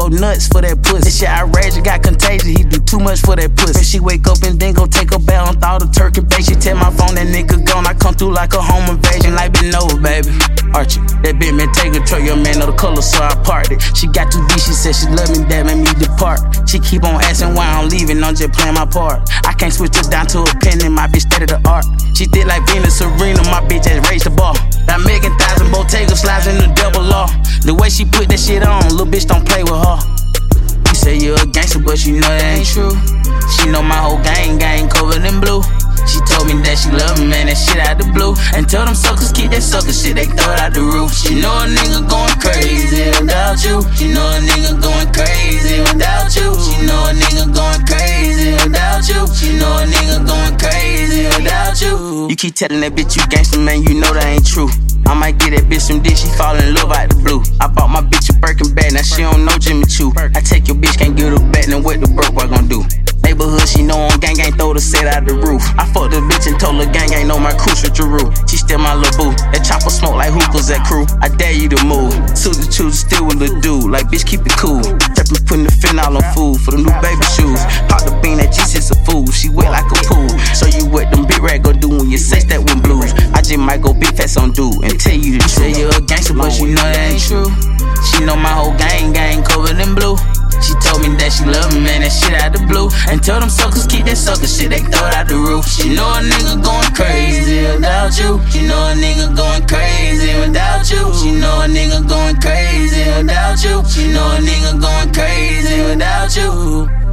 go nuts for that pussy. This shit outrageous, got contagious, he do too much for that pussy. She wake up and then go take a bath on all the turkey bake. She tell my phone that nigga gone, I come through like a home invasion, like been over, baby. Archie, that bitch man take a truck, your man know the color, so I parked it. She got too deep, she said she love me, that made me depart. She keep on asking why I'm leaving, I'm just playing my part. I can't switch her down to a penny, my bitch steady the art. She did like Venus Serena, my bitch just raised the bar. That Megan Thousand Bottega slides in the double law. The way she put that shit on, little bitch don't play with her. You say you a gangster, but you know that ain't true. She know my whole gang covered in blue. She told me that she love me, man, that shit out the blue. And tell them suckers keep that sucker shit, they throw it out the roof. She know a nigga going crazy without you. She know a nigga going crazy without you. She know a nigga going crazy without you. She know a nigga going crazy without you. You keep telling that bitch you gangster, man, you know that ain't true. I might get that bitch some dick, she fall in love out the blue. I bought my bitch a Birkin bag, now she don't know Jimmy Choo. I take your bitch, can't get her back, then what the broke boy gon' do? Neighborhood, she know on gang, throw the set out the roof. I fucked the bitch and told her gang, know my crew, Giroux. She still my lil' boo. That chopper smoke like hookahs at crew. I dare you to move. Suit the choose, still with lil' dude. Like bitch, keep it cool. Trappin' putting the fentanyl on food for the new baby shoes. Pop the bean, that G6 a fool. She wet like a pool. So you what them big rag gon' do when you sex that one blues. I just might go big fast on dude and tell you the truth. Say you a gangster, but you know that ain't true. She know my whole gang covered in blue. She told me that she love me, man, that shit out the blue. And tell them suckers keep that sucker shit, they throw it out the roof. She know a nigga going crazy without you. She know a nigga going crazy without you. She know a nigga going crazy without you. She know a nigga going crazy without you.